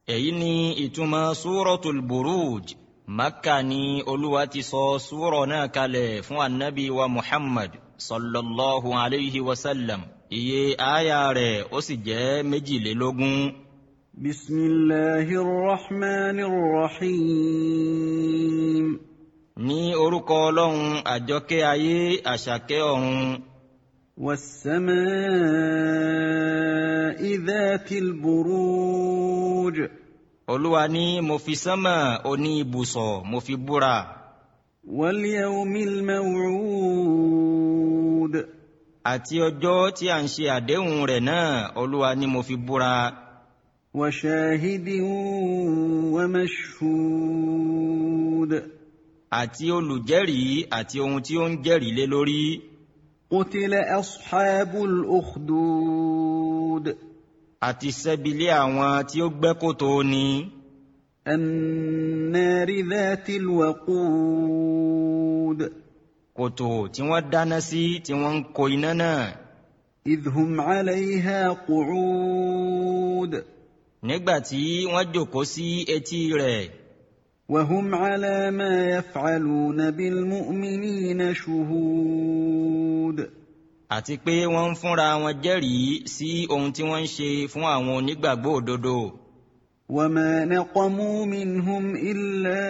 èyí ni ìtumọ̀ súratul Buruj. Makka ni Olúwa ti sọ súrọ̀ náà kalẹ̀ fún annabi wa Muhammad sallallahu alayhi wa sallam. Iye aya rẹ̀ ó sì jẹ́ 22. Bismillahir Rahmanir Rahim. Ní orúkọ Ọlọ́run àjọkẹ́ ayé àṣàkẹ́ ọ̀run. Was-samaa'i dhatil buruj. Olúwa ní mo fi sánmà oní ibùsọ̀ mo fi búra. Wal yawmil maw'ud. Àti ọjọ́ tí a ń ṣe àdéhùn rẹ̀ náà Olúwa ní mo fi búra. Wa shahidin wa mashhud. Àti olùjẹ́rìí àti ohun tí ó ń jẹ́rìí lé lórí. Qutila ashabul ukhdud. Àti ṣẹ́bilé àwọn tí ó gbẹ́ kòtò ni. An-nari dhatil waqud. Kòtò tí wọ́n dáná sí tí wọ́n ń kó iná náà. Idhum 'alayha qu'ud. Nígbà tí wọ́n jókòó sí etí rẹ̀. Wa hum 'ala ma yaf'aluna bil mu'minina shuhud. Àti pé wọ́n ń fúnra wọn jẹ́rìí sí ohun tí wọ́n ń ṣe fún àwọn onígbàgbọ́ òdodo. Wa ma naqamu minhum illa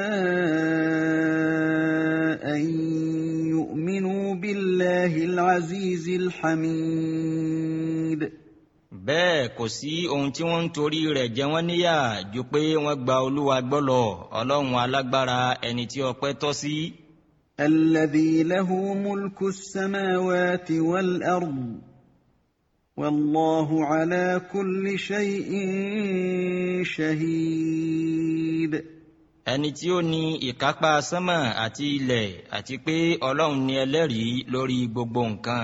an yu'minu billahi al-'azizi al-hamid. Bẹ́ẹ̀ kò sí ohun tí wọ́n ń torí rẹ̀ jẹ wọ́n níyà ju pé wọ́n gba Olúwa gbọ́ lọ, Ọlọ́run alágbára ẹni tí ọpẹ́ tọ́ sí. Alladhi lahu mulku as-samawati wal-ard. Wallahu ala kulli shay'in shahid. Ẹni tí ó ní ìkápá sánmà àti ilẹ̀ àti pé Ọlọ́run ni ẹlẹ́rìí lórí gbogbo nǹkan.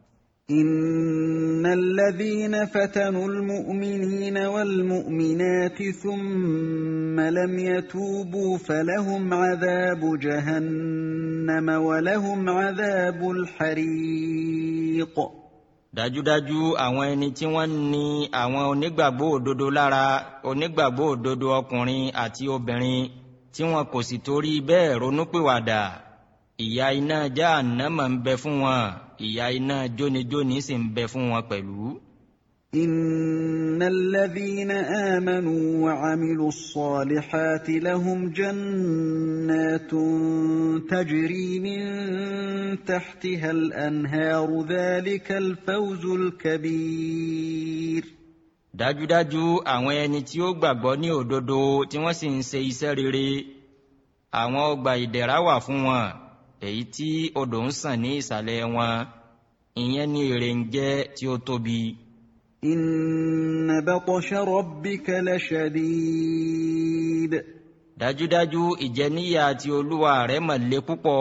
إن الذين فتنوا المؤمنين والمؤمنات ثم لم يتوبوا فلهم عذاب جهنم ولهم عذاب الحريق. Dájúdájú àwọn ẹni tí wọ́n ní àwọn onígbàgbọ́ òdodo lára, onígbàgbọ́ òdodo ọkùnrin àti obìnrin tí wọn kò sì torí bẹ́ẹ̀ ronúpìwàdà, ìyà iná Jahannama ń bẹ fún wọn, ìyà iná jónijóni sì ń bẹ fún wọn pẹ̀lú. Innal ladhina amanu wa 'amilus salihati lahum jannatun tajri min tahtiha al-anharu dhalikal fawzul kabir. Dájúdájú àwọn ẹni tí ó gbàgbọ́ ní òdodo tí wọ́n sì ń ṣe iṣẹ́ rere, àwọn ọgbà ìdẹ̀ra wà fún wọn, èyí tí odò ń sàn ní ìsàlẹ̀ wọn, ìyẹn ni èrè ń jẹ́ tí ó tóbi. Inna batsha rabbika lashadid. Dájúdájú ìjẹníyà ti Olúwa rẹ̀ mà le púpọ̀.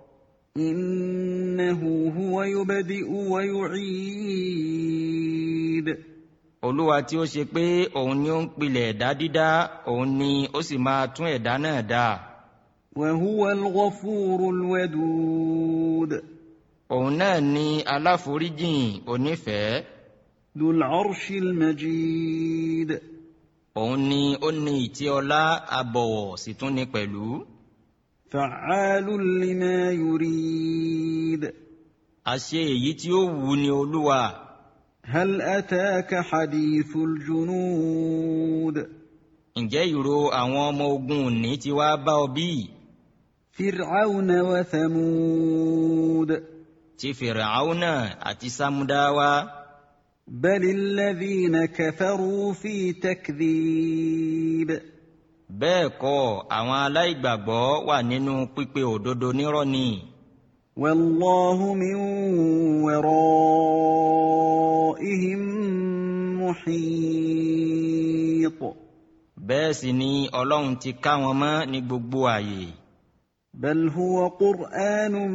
Innahu huwa yubdi'u wa yu'id. Olúwa tí ó ṣe pé òun ni ó ń pilẹ̀ ẹ̀dá dídá, òun ni ó sì máa tún ẹ̀dá náà dá. Wa huwa al-ghafurul wadud. Òun náà ni aláforíjìn onífẹ̀ẹ́. Dhul arshil majid. Òun ni ó ní ìtẹ́ ọlá abọ̀wọ̀ sì tún ní pẹ̀lú. Fa'alun lima yurid. Àṣẹ èyí tí ó wù ní Olúwa. Hal ataka hadithul junud. Ǹjẹ́ ìró àwọn ọmọ ogun òní ti wá bá ọ bí? Fir'auna wa Thamud. Ti Fir'auna àti Samudawa. Balil ladhina kafaru fi takdhib. Bẹ́ẹ̀ kọ́, àwọn aláìgbàgbọ́ wà nínú pípe òdodo nírọ́ ni. Wallahu min waraihim muhit. Bẹ́ẹ̀ sì ni Ọlọ́run ti ká wọn mọ́ ní gbogbo àyè. Bal huwa Qur'anun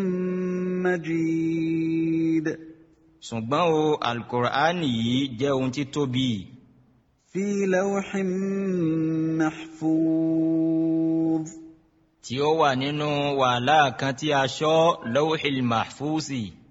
majid. Ṣùgbọ́n o, Al-Qur'ani yìí jẹ́ ohun tí tóbi. Fi lawhin mahfuz. Tí ó wà nínú wàhálà kan tí a ṣọ́ Lawhil Mahfuzi.